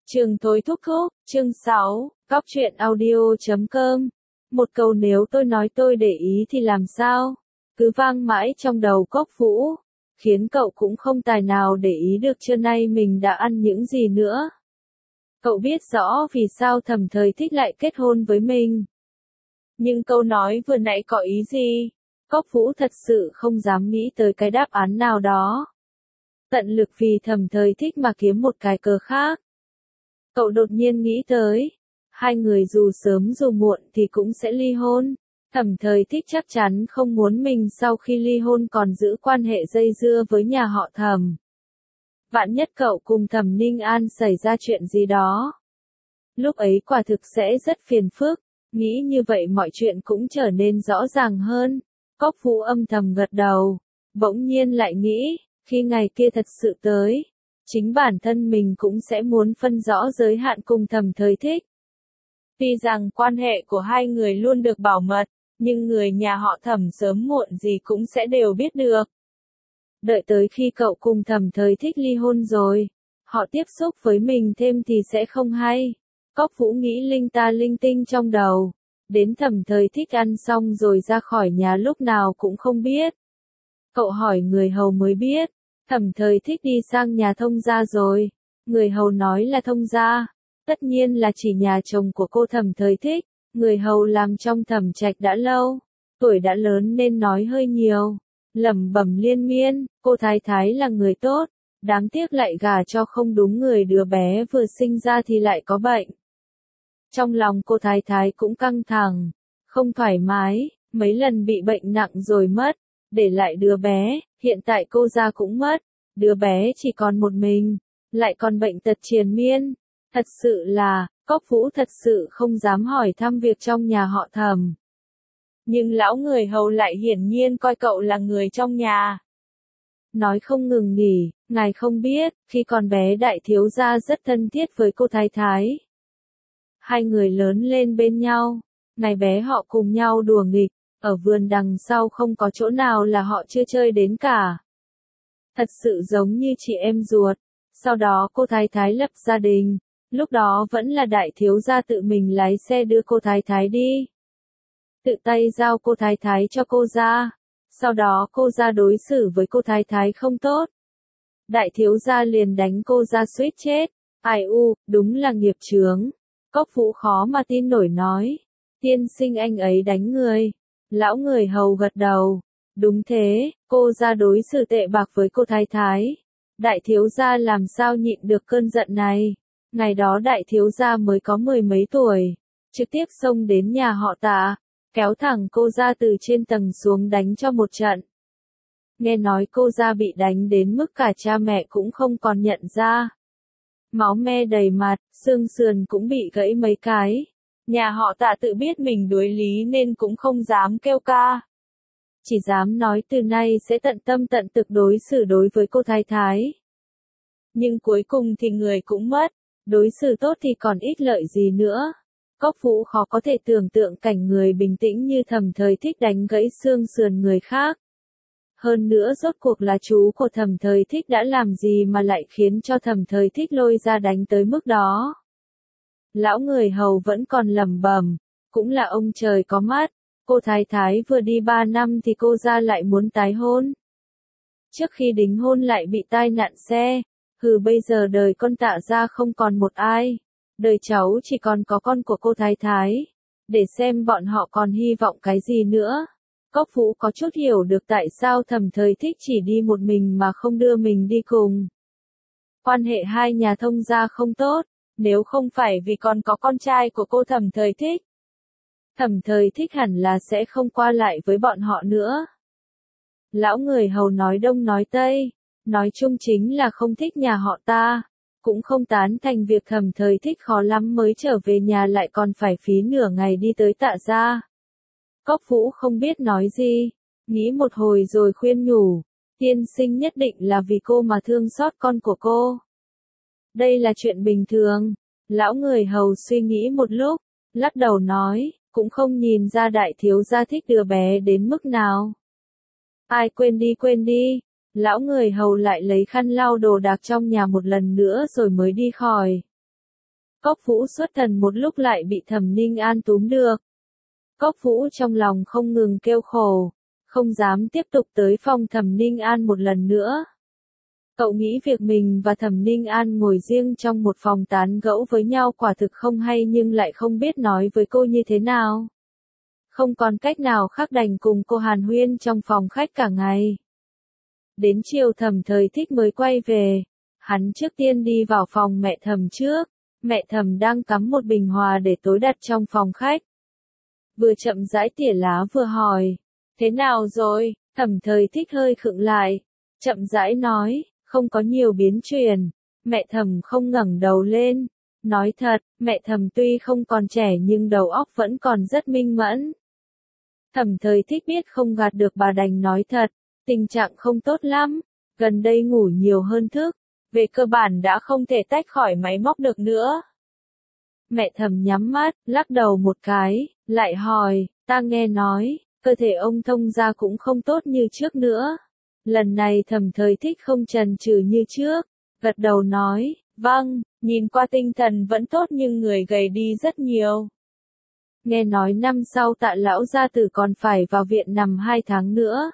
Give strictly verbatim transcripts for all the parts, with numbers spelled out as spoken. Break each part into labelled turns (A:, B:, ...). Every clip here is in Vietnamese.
A: Trường Thôi Thúc Thúc, chương sáu, Cóc truyện audio chấm com. Một câu nếu tôi nói tôi để ý thì làm sao? Cứ vang mãi trong đầu Cốc Vũ, khiến cậu cũng không tài nào để ý được trưa nay mình đã ăn những gì nữa. Cậu biết rõ vì sao Thẩm Thời Thích lại kết hôn với mình. Nhưng câu nói vừa nãy có ý gì? Cốc Vũ thật sự không dám nghĩ tới cái đáp án nào đó. Tận lực vì Thẩm Thời Thích mà kiếm một cái cớ khác. Cậu đột nhiên nghĩ tới, hai người dù sớm dù muộn thì cũng sẽ ly hôn. Thẩm Thời Thích chắc chắn không muốn mình sau khi ly hôn còn giữ quan hệ dây dưa với nhà họ Thẩm. Vạn nhất cậu cùng Thẩm Ninh An xảy ra chuyện gì đó. Lúc ấy quả thực sẽ rất phiền phức, nghĩ như vậy mọi chuyện cũng trở nên rõ ràng hơn. Cốc Vũ âm thầm gật đầu, bỗng nhiên lại nghĩ, khi ngày kia thật sự tới, chính bản thân mình cũng sẽ muốn phân rõ giới hạn cùng Thẩm Thời Thích. Tuy rằng quan hệ của hai người luôn được bảo mật, nhưng người nhà họ Thẩm sớm muộn gì cũng sẽ đều biết được. Đợi tới khi cậu cùng Thẩm Thời Thích ly hôn rồi, họ tiếp xúc với mình thêm thì sẽ không hay. Cốc Vũ nghĩ linh ta linh tinh trong đầu, đến Thẩm Thời Thích ăn xong rồi ra khỏi nhà lúc nào cũng không biết. Cậu hỏi người hầu mới biết. Thẩm Thời Thích đi sang nhà thông gia rồi. Người hầu nói là thông gia. Tất nhiên là chỉ nhà chồng của cô Thẩm Thời Thích. Người hầu làm trong Thẩm trạch đã lâu. Tuổi đã lớn nên nói hơi nhiều. Lẩm bẩm liên miên, cô thái thái là người tốt. Đáng tiếc lại gả cho không đúng người, đứa bé vừa sinh ra thì lại có bệnh. Trong lòng cô thái thái cũng căng thẳng, không thoải mái, mấy lần bị bệnh nặng rồi mất. Để lại đứa bé, hiện tại cô gia cũng mất, đứa bé chỉ còn một mình, lại còn bệnh tật triền miên. Thật sự là, Cốc Vũ thật sự không dám hỏi thăm việc trong nhà họ Thẩm. Nhưng lão người hầu lại hiển nhiên coi cậu là người trong nhà. Nói không ngừng nghỉ, ngài không biết, khi còn bé đại thiếu gia rất thân thiết với cô thái thái. Hai người lớn lên bên nhau, ngày bé họ cùng nhau đùa nghịch. Ở vườn đằng sau không có chỗ nào là họ chưa chơi đến cả. Thật sự giống như chị em ruột. Sau đó cô thái thái lập gia đình. Lúc đó vẫn là đại thiếu gia tự mình lái xe đưa cô thái thái đi. Tự tay giao cô thái thái cho cô gia. Sau đó cô gia đối xử với cô thái thái không tốt. Đại thiếu gia liền đánh cô gia suýt chết. Ai u, đúng là nghiệp chướng. Cốc Vũ khó mà tin nổi nói. Tiên sinh anh ấy đánh người. Lão người hầu gật đầu. Đúng thế, cô gia đối xử tệ bạc với cô thái thái. Đại thiếu gia làm sao nhịn được cơn giận này. Ngày đó đại thiếu gia mới có mười mấy tuổi. Trực tiếp xông đến nhà họ Tạ. Kéo thẳng cô gia từ trên tầng xuống đánh cho một trận. Nghe nói cô gia bị đánh đến mức cả cha mẹ cũng không còn nhận ra. Máu me đầy mặt, xương sườn cũng bị gãy mấy cái. Nhà họ Tạ tự biết mình đối lý nên cũng không dám kêu ca. Chỉ dám nói từ nay sẽ tận tâm tận thực đối xử đối với cô thái thái. Nhưng cuối cùng thì người cũng mất, đối xử tốt thì còn ít lợi gì nữa. Cốc Vũ khó có thể tưởng tượng cảnh người bình tĩnh như Thẩm Thời Thích đánh gãy xương sườn người khác. Hơn nữa rốt cuộc là chú của Thẩm Thời Thích đã làm gì mà lại khiến cho Thẩm Thời Thích lôi ra đánh tới mức đó. Lão người hầu vẫn còn lẩm bẩm, cũng là ông trời có mắt, cô thái thái vừa đi ba năm thì cô gia lại muốn tái hôn. Trước khi đính hôn lại bị tai nạn xe, hừ bây giờ đời con Tạ gia không còn một ai, đời cháu chỉ còn có con của cô thái thái, để xem bọn họ còn hy vọng cái gì nữa. Cốc Vũ có chút hiểu được tại sao Thẩm Thời Thích chỉ đi một mình mà không đưa mình đi cùng. Quan hệ hai nhà thông gia không tốt. Nếu không phải vì còn có con trai của cô Thẩm Thời Thích, Thẩm Thời Thích hẳn là sẽ không qua lại với bọn họ nữa. Lão người hầu nói đông nói tây, nói chung chính là không thích nhà họ ta, cũng không tán thành việc Thẩm Thời Thích khó lắm mới trở về nhà lại còn phải phí nửa ngày đi tới Tạ gia. Cốc Vũ không biết nói gì, nghĩ một hồi rồi khuyên nhủ, tiên sinh nhất định là vì cô mà thương xót con của cô. Đây là chuyện bình thường. Lão người hầu suy nghĩ một lúc, lắc đầu nói, cũng không nhìn ra đại thiếu gia thích đứa bé đến mức nào. Ai quên đi quên đi. Lão người hầu lại lấy khăn lau đồ đạc trong nhà một lần nữa rồi mới đi khỏi. Cốc Vũ xuất thần một lúc lại bị Thẩm Ninh An túm được. Cốc Vũ trong lòng không ngừng kêu khổ, không dám tiếp tục tới phòng Thẩm Ninh An một lần nữa. Cậu nghĩ việc mình và Thẩm Ninh An ngồi riêng trong một phòng tán gẫu với nhau quả thực không hay nhưng lại không biết nói với cô như thế nào. Không còn cách nào khác đành cùng cô hàn huyên trong phòng khách cả ngày. Đến chiều Thẩm Thời Thích mới quay về, hắn trước tiên đi vào phòng mẹ Thẩm trước, mẹ Thẩm đang cắm một bình hòa để tối đặt trong phòng khách. Vừa chậm rãi tỉa lá vừa hỏi, thế nào rồi? Thẩm Thời Thích hơi khựng lại, chậm rãi nói, không có nhiều biến chuyển. Mẹ Thẩm không ngẩng đầu lên, nói thật, mẹ Thẩm tuy không còn trẻ nhưng đầu óc vẫn còn rất minh mẫn. Thẩm Thời Thích biết không gạt được bà đành nói thật, tình trạng không tốt lắm, gần đây ngủ nhiều hơn thức, về cơ bản đã không thể tách khỏi máy móc được nữa. Mẹ Thẩm nhắm mắt, lắc đầu một cái, lại hỏi, ta nghe nói, cơ thể ông Thông gia cũng không tốt như trước nữa. Lần này Thẩm Thời Thích không chần chừ như trước, gật đầu nói, vâng, nhìn qua tinh thần vẫn tốt nhưng người gầy đi rất nhiều. Nghe nói năm sau Tạ lão gia tử còn phải vào viện nằm hai tháng nữa.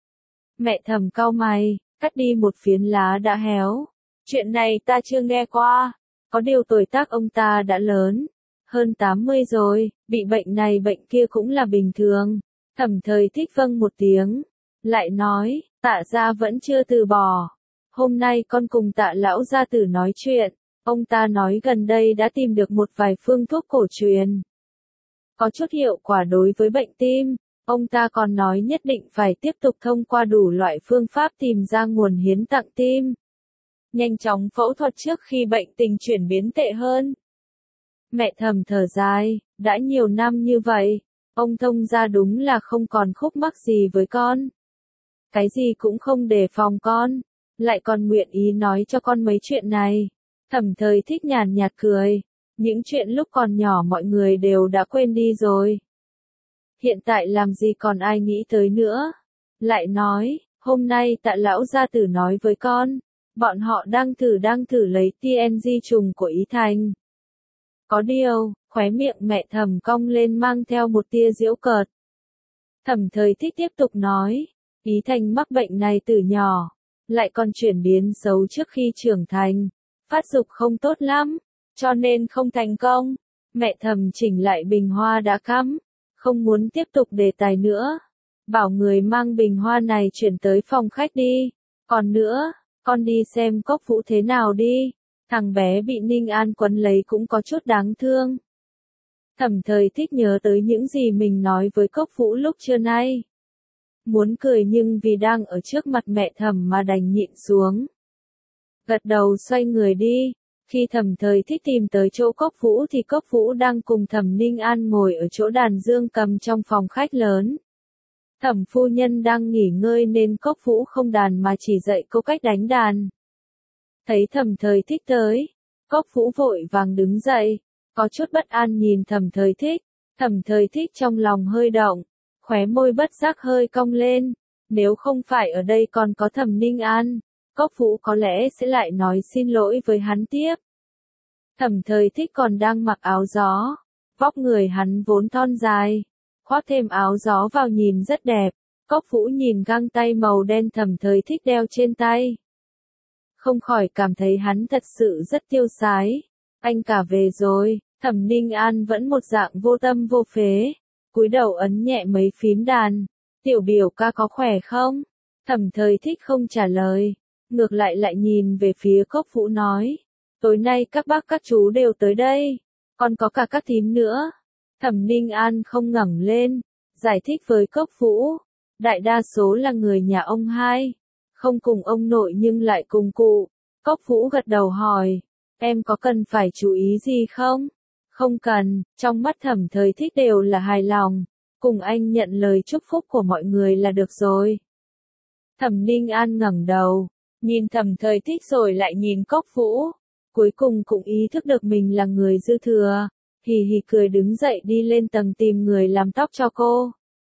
A: Mẹ Thẩm cau mày, cắt đi một phiến lá đã héo. Chuyện này ta chưa nghe qua, có điều tuổi tác ông ta đã lớn, hơn tám mươi rồi, bị bệnh này bệnh kia cũng là bình thường. Thẩm Thời Thích vâng một tiếng, lại nói, Tạ gia vẫn chưa từ bỏ. Hôm nay con cùng Tạ lão gia tử nói chuyện, ông ta nói gần đây đã tìm được một vài phương thuốc cổ truyền. Có chút hiệu quả đối với bệnh tim, ông ta còn nói nhất định phải tiếp tục thông qua đủ loại phương pháp tìm ra nguồn hiến tặng tim. Nhanh chóng phẫu thuật trước khi bệnh tình chuyển biến tệ hơn. Mẹ Thẩm thở dài, đã nhiều năm như vậy, ông Thông gia đúng là không còn khúc mắc gì với con. Cái gì cũng không đề phòng con, lại còn nguyện ý nói cho con mấy chuyện này. Thẩm Thời Thích nhàn nhạt cười, những chuyện lúc còn nhỏ mọi người đều đã quên đi rồi. Hiện tại làm gì còn ai nghĩ tới nữa. Lại nói, hôm nay Tạ lão gia tử nói với con, bọn họ đang thử đang thử lấy tê en giê trùng của Ý Thành. Có điều, khóe miệng mẹ Thẩm cong lên mang theo một tia giễu cợt. Thẩm Thời Thích tiếp tục nói, Ý Thành mắc bệnh này từ nhỏ, lại còn chuyển biến xấu trước khi trưởng thành, phát dục không tốt lắm, cho nên không thành công. Mẹ Thẩm chỉnh lại bình hoa đã cắm, không muốn tiếp tục đề tài nữa. Bảo người mang bình hoa này chuyển tới phòng khách đi. Còn nữa, con đi xem Cốc Vũ thế nào đi. Thằng bé bị Ninh An quấn lấy cũng có chút đáng thương. Thẩm Thời Thích nhớ tới những gì mình nói với Cốc Vũ lúc trưa nay. Muốn cười nhưng vì đang ở trước mặt mẹ Thẩm mà đành nhịn xuống. Gật đầu xoay người đi. Khi Thẩm Thời Thích tìm tới chỗ Cốc Vũ thì Cốc Vũ đang cùng Thẩm Ninh An ngồi ở chỗ đàn dương cầm trong phòng khách lớn. Thẩm phu nhân đang nghỉ ngơi nên Cốc Vũ không đàn mà chỉ dạy cô cách đánh đàn. Thấy Thẩm Thời Thích tới, Cốc Vũ vội vàng đứng dậy, có chút bất an nhìn Thẩm Thời Thích. Thẩm Thời Thích trong lòng hơi động, khóe môi bất giác hơi cong lên. Nếu không phải ở đây còn có Thẩm Ninh An, Cốc Vũ có lẽ sẽ lại nói xin lỗi với hắn tiếp. Thẩm Thời Thích còn đang mặc áo gió, vóc người hắn vốn thon dài, khoác thêm áo gió vào nhìn rất đẹp. Cốc Vũ nhìn găng tay màu đen Thẩm Thời Thích đeo trên tay, không khỏi cảm thấy hắn thật sự rất tiêu sái. Anh cả về rồi. Thẩm Ninh An vẫn một dạng vô tâm vô phế, cúi đầu ấn nhẹ mấy phím đàn. Tiểu biểu ca có khỏe không? Thẩm Thời Thích không trả lời, ngược lại lại nhìn về phía Cốc Vũ nói, tối nay các bác các chú đều tới đây, còn có cả các thím nữa. Thẩm Ninh An không ngẩng lên, giải thích với Cốc Vũ, đại đa số là người nhà ông hai, không cùng ông nội nhưng lại cùng cụ. Cốc Vũ gật đầu hỏi, em có cần phải chú ý gì không? Không cần, trong mắt Thẩm Thời Thích đều là hài lòng, cùng anh nhận lời chúc phúc của mọi người là được rồi. Thẩm Ninh An ngẩng đầu, nhìn Thẩm Thời Thích rồi lại nhìn Cốc Vũ, cuối cùng cũng ý thức được mình là người dư thừa, hì hì cười đứng dậy đi lên tầng tìm người làm tóc cho cô.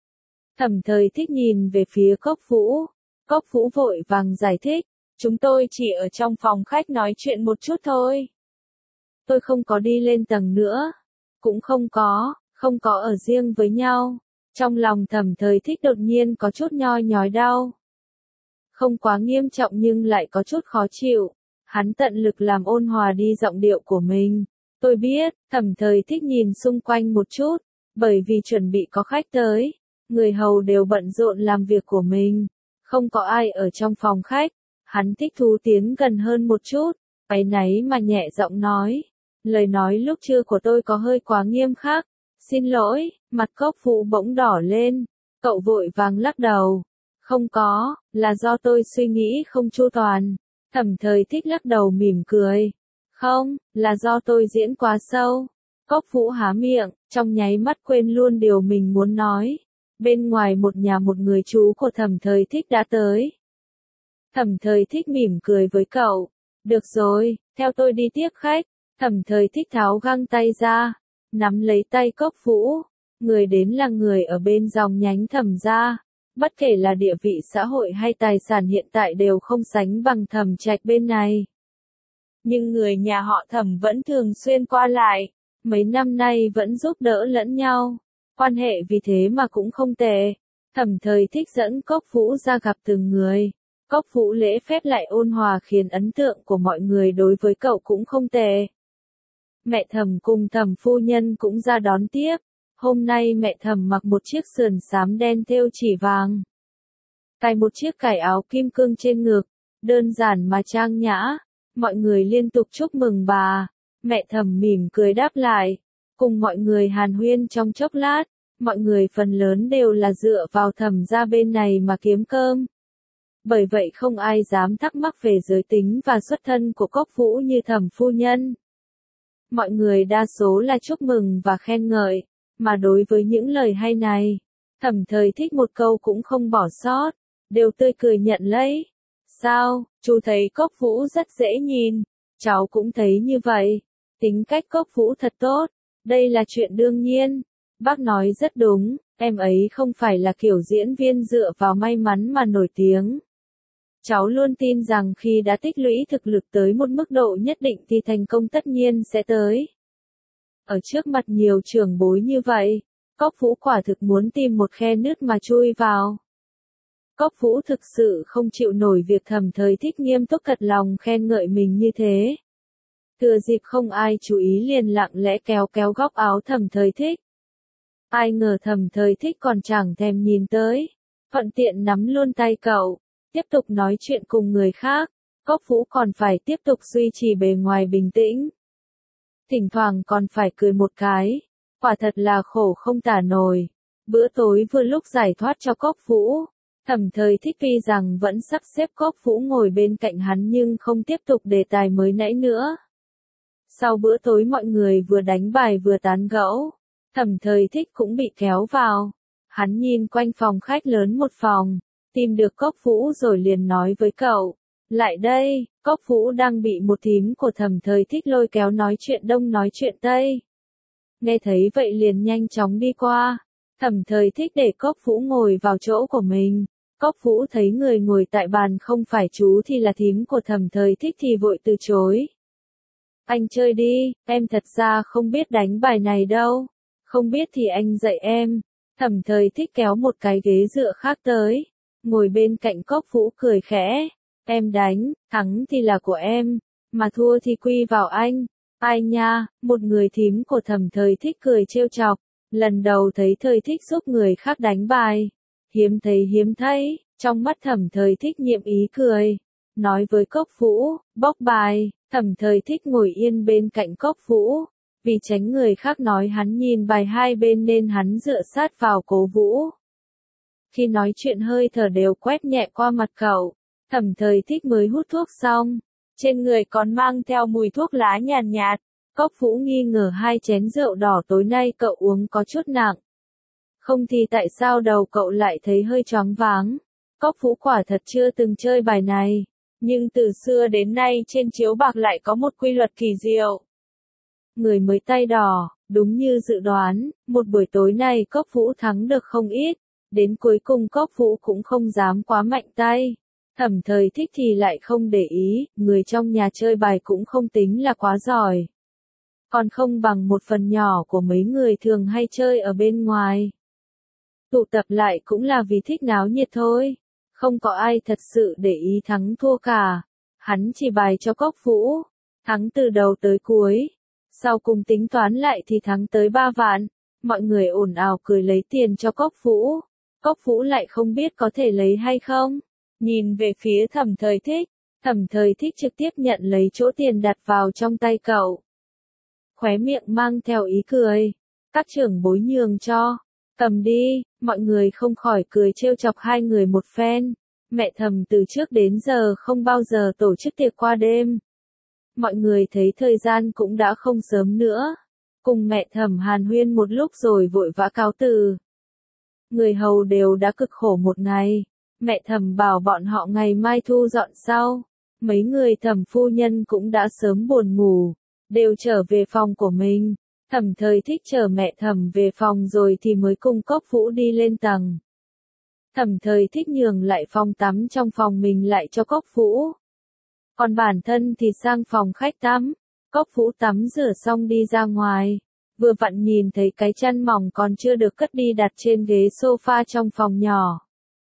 A: Thẩm Thời Thích nhìn về phía Cốc Vũ, Cốc Vũ vội vàng giải thích, chúng tôi chỉ ở trong phòng khách nói chuyện một chút thôi. tôi không có đi lên tầng nữa. Cũng không có, không có ở riêng với nhau. Trong lòng Thẩm Thời Thích đột nhiên có chút nhoi nhói đau. Không quá nghiêm trọng nhưng lại có chút khó chịu. Hắn tận lực làm ôn hòa đi giọng điệu của mình. Tôi biết, Thẩm Thời Thích nhìn xung quanh một chút, bởi vì chuẩn bị có khách tới. Người hầu đều bận rộn làm việc của mình. Không có ai ở trong phòng khách. Hắn thích thú tiến gần hơn một chút, áy náy mà nhẹ giọng nói. Lời nói lúc trưa của tôi có hơi quá nghiêm khắc. Xin lỗi, mặt Cốc Vũ bỗng đỏ lên. Cậu vội vàng lắc đầu. Không có, là do tôi suy nghĩ không chu toàn. Thẩm Thời Thích lắc đầu mỉm cười. Không, là do tôi diễn quá sâu. Cốc Vũ há miệng, trong nháy mắt quên luôn điều mình muốn nói. Bên ngoài một nhà một người chú của Thẩm Thời Thích đã tới. Thẩm Thời Thích mỉm cười với cậu. Được rồi, theo tôi đi tiếp khách. Thẩm Thời Thích tháo găng tay ra, nắm lấy tay Cốc Vũ. Người đến là người ở bên dòng nhánh Thẩm gia. Bất kể là địa vị xã hội hay tài sản hiện tại đều không sánh bằng Thẩm Trạch bên này. Nhưng người nhà họ Thẩm vẫn thường xuyên qua lại, mấy năm nay vẫn giúp đỡ lẫn nhau. Quan hệ vì thế mà cũng không tệ. Thẩm Thời Thích dẫn Cốc Vũ ra gặp từng người. Cốc Vũ lễ phép lại ôn hòa khiến ấn tượng của mọi người đối với cậu cũng không tệ. Mẹ Thẩm cùng Thẩm phu nhân cũng ra đón tiếp. Hôm nay mẹ Thẩm mặc một chiếc sườn xám đen thêu chỉ vàng. Cài một chiếc cài áo kim cương trên ngực. Đơn giản mà trang nhã. Mọi người liên tục chúc mừng bà. Mẹ Thẩm mỉm cười đáp lại. Cùng mọi người hàn huyên trong chốc lát. Mọi người phần lớn đều là dựa vào Thẩm gia bên này mà kiếm cơm. Bởi vậy không ai dám thắc mắc về giới tính và xuất thân của Cốc Vũ như Thẩm phu nhân. Mọi người đa số là chúc mừng và khen ngợi, mà đối với những lời hay này, Thẩm Thời Thích một câu cũng không bỏ sót, đều tươi cười nhận lấy. Sao, chú thấy Cốc Vũ rất dễ nhìn, cháu cũng thấy như vậy, tính cách Cốc Vũ thật tốt, đây là chuyện đương nhiên. Bác nói rất đúng, em ấy không phải là kiểu diễn viên dựa vào may mắn mà nổi tiếng. Cháu luôn tin rằng khi đã tích lũy thực lực tới một mức độ nhất định thì thành công tất nhiên sẽ tới. Ở trước mặt nhiều trưởng bối như vậy, Cốc Vũ quả thực muốn tìm một khe nứt mà chui vào. Cốc Vũ thực sự không chịu nổi việc Thẩm Thời Thích nghiêm túc thật lòng khen ngợi mình như thế. Thừa dịp không ai chú ý liền lặng lẽ kéo kéo góc áo Thẩm Thời Thích. Ai ngờ Thẩm Thời Thích còn chẳng thèm nhìn tới, thuận tiện nắm luôn tay cậu, tiếp tục nói chuyện cùng người khác. Cốc Vũ còn phải tiếp tục duy trì bề ngoài bình tĩnh. Thỉnh thoảng còn phải cười một cái, quả thật là khổ không tả nổi. Bữa tối vừa lúc giải thoát cho Cốc Vũ. Thẩm Thời Thích tuy rằng vẫn sắp xếp Cốc Vũ ngồi bên cạnh hắn nhưng không tiếp tục đề tài mới nãy nữa. Sau bữa tối mọi người vừa đánh bài vừa tán gẫu. Thẩm Thời Thích cũng bị kéo vào. Hắn nhìn quanh phòng khách lớn một phòng, tìm được Cốc Vũ rồi liền nói với cậu. Lại đây, Cốc Vũ đang bị một thím của Thẩm Thời Thích lôi kéo nói chuyện đông nói chuyện tây. Nghe thấy vậy liền nhanh chóng đi qua. Thẩm Thời Thích để Cốc Vũ ngồi vào chỗ của mình. Cốc Vũ thấy người ngồi tại bàn không phải chú thì là thím của Thẩm Thời Thích thì vội từ chối. Anh chơi đi, em thật ra không biết đánh bài này đâu. Không biết thì anh dạy em. Thẩm Thời Thích kéo một cái ghế dựa khác tới. Ngồi bên cạnh Cốc Vũ cười khẽ. Em đánh, thắng thì là của em, mà thua thì quy vào anh. Ai nha, một người thím của Thẩm Thời Thích cười trêu chọc. Lần đầu thấy Thời Thích giúp người khác đánh bài. Hiếm thấy hiếm thấy, trong mắt Thẩm Thời Thích nhiệm ý cười. Nói với Cốc Vũ, bóc bài. Thẩm Thời Thích ngồi yên bên cạnh Cốc Vũ. Vì tránh người khác nói hắn nhìn bài hai bên nên hắn dựa sát vào Cố Vũ. Khi nói chuyện hơi thở đều quét nhẹ qua mặt cậu. Thẩm Thời Thích mới hút thuốc xong. Trên người còn mang theo mùi thuốc lá nhàn nhạt, nhạt. Cốc Vũ nghi ngờ hai chén rượu đỏ tối nay cậu uống có chút nặng. Không thì tại sao đầu cậu lại thấy hơi choáng váng. Cốc Vũ quả thật chưa từng chơi bài này. Nhưng từ xưa đến nay trên chiếu bạc lại có một quy luật kỳ diệu. Người mới tay đỏ, đúng như dự đoán, một buổi tối này Cốc Vũ thắng được không ít. Đến cuối cùng Cốc Vũ cũng không dám quá mạnh tay. Thẩm Thời Thích thì lại không để ý, người trong nhà chơi bài cũng không tính là quá giỏi. còn không bằng một phần nhỏ của mấy người thường hay chơi ở bên ngoài. Tụ tập lại cũng là vì thích náo nhiệt thôi, không có ai thật sự để ý thắng thua cả. Hắn chỉ bài cho Cốc Vũ, thắng từ đầu tới cuối, sau cùng tính toán lại thì thắng tới ba vạn, mọi người ồn ào cười lấy tiền cho Cốc Vũ. Cốc Vũ lại không biết có thể lấy hay không, nhìn về phía Thẩm Thời Thích, Thẩm Thời Thích trực tiếp nhận lấy chỗ tiền đặt vào trong tay cậu. Khóe miệng mang theo ý cười, các trưởng bối nhường cho, cầm đi, mọi người không khỏi cười trêu chọc hai người một phen. Mẹ Thẩm từ trước đến giờ không bao giờ tổ chức tiệc qua đêm. Mọi người thấy thời gian cũng đã không sớm nữa, cùng mẹ Thẩm hàn huyên một lúc rồi vội vã cáo từ. Người hầu đều đã cực khổ một ngày, mẹ Thẩm bảo bọn họ ngày mai thu dọn sau. Mấy người Thẩm phu nhân cũng đã sớm buồn ngủ, đều trở về phòng của mình. Thẩm Thời Thích chờ mẹ Thẩm về phòng rồi thì mới cùng Cốc Vũ đi lên tầng. Thẩm Thời Thích nhường lại phòng tắm trong phòng mình lại cho Cốc Vũ. Còn bản thân thì sang phòng khách tắm. Cốc Vũ tắm rửa xong đi ra ngoài, vừa vặn nhìn thấy cái chăn mỏng còn chưa được cất đi đặt trên ghế sofa trong phòng nhỏ.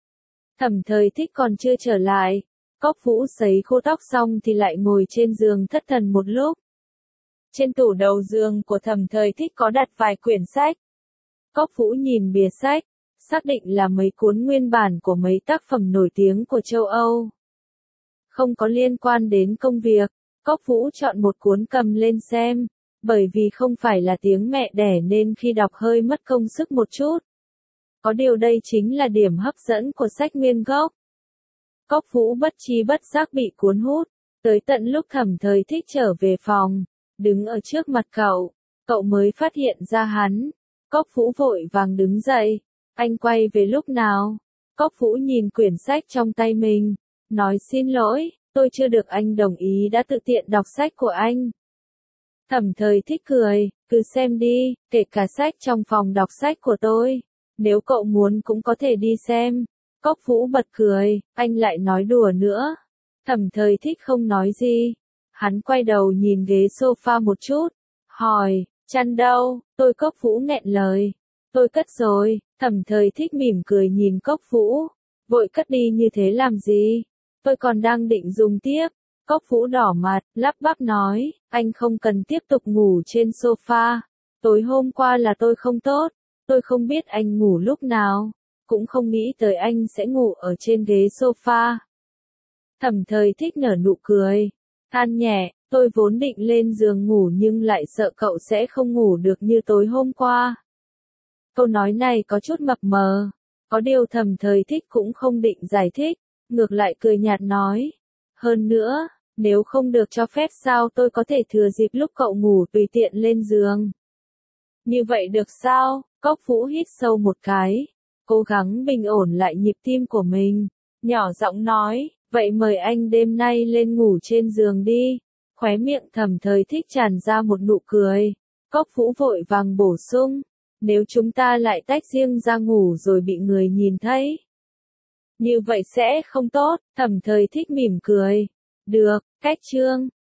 A: Thẩm Thời Thích còn chưa trở lại, Cốc Vũ sấy khô tóc xong thì lại ngồi trên giường thất thần một lúc. Trên tủ đầu giường của Thẩm Thời Thích có đặt vài quyển sách. Cốc Vũ nhìn bìa sách, xác định là mấy cuốn nguyên bản của mấy tác phẩm nổi tiếng của châu Âu. Không có liên quan đến công việc, Cốc Vũ chọn một cuốn cầm lên xem, bởi vì không phải là tiếng mẹ đẻ nên khi đọc hơi mất công sức một chút. Có điều đây chính là điểm hấp dẫn của sách nguyên gốc. Cốc Vũ bất tri bất giác bị cuốn hút, tới tận lúc Thẩm Thời Thích trở về phòng, đứng ở trước mặt cậu, cậu mới phát hiện ra hắn. Cốc Vũ vội vàng đứng dậy, anh quay về lúc nào? Cốc Vũ nhìn quyển sách trong tay mình, nói xin lỗi, tôi chưa được anh đồng ý đã tự tiện đọc sách của anh. Thẩm Thời Thích cười, cứ xem đi, kể cả sách trong phòng đọc sách của tôi, nếu cậu muốn cũng có thể đi xem. Cốc Vũ bật cười, anh lại nói đùa nữa. Thẩm Thời Thích không nói gì, hắn quay đầu nhìn ghế sofa một chút, hỏi, chăn đâu? Tôi Cốc Vũ nghẹn lời, tôi cất rồi. Thẩm Thời Thích mỉm cười nhìn Cốc Vũ, vội cất đi như thế làm gì? Tôi còn đang định dùng tiếp. Cốc Vũ đỏ mặt, lắp bắp nói, anh không cần tiếp tục ngủ trên sofa. Tối hôm qua là tôi không tốt, tôi không biết anh ngủ lúc nào, cũng không nghĩ tới anh sẽ ngủ ở trên ghế sofa. Thẩm Thời Thích nở nụ cười, than nhẹ, tôi vốn định lên giường ngủ nhưng lại sợ cậu sẽ không ngủ được như tối hôm qua. Câu nói này có chút mập mờ, có điều Thẩm Thời Thích cũng không định giải thích, ngược lại cười nhạt nói. Hơn nữa, nếu không được cho phép sao tôi có thể thừa dịp lúc cậu ngủ tùy tiện lên giường. Như vậy được sao? Cốc Vũ hít sâu một cái, cố gắng bình ổn lại nhịp tim của mình, nhỏ giọng nói, vậy mời anh đêm nay lên ngủ trên giường đi. Khóe miệng Thẩm Thời Thích tràn ra một nụ cười, Cốc Vũ vội vàng bổ sung, nếu chúng ta lại tách riêng ra ngủ rồi bị người nhìn thấy, như vậy sẽ không tốt. Thẩm Thời Thích mỉm cười, được, cách chương.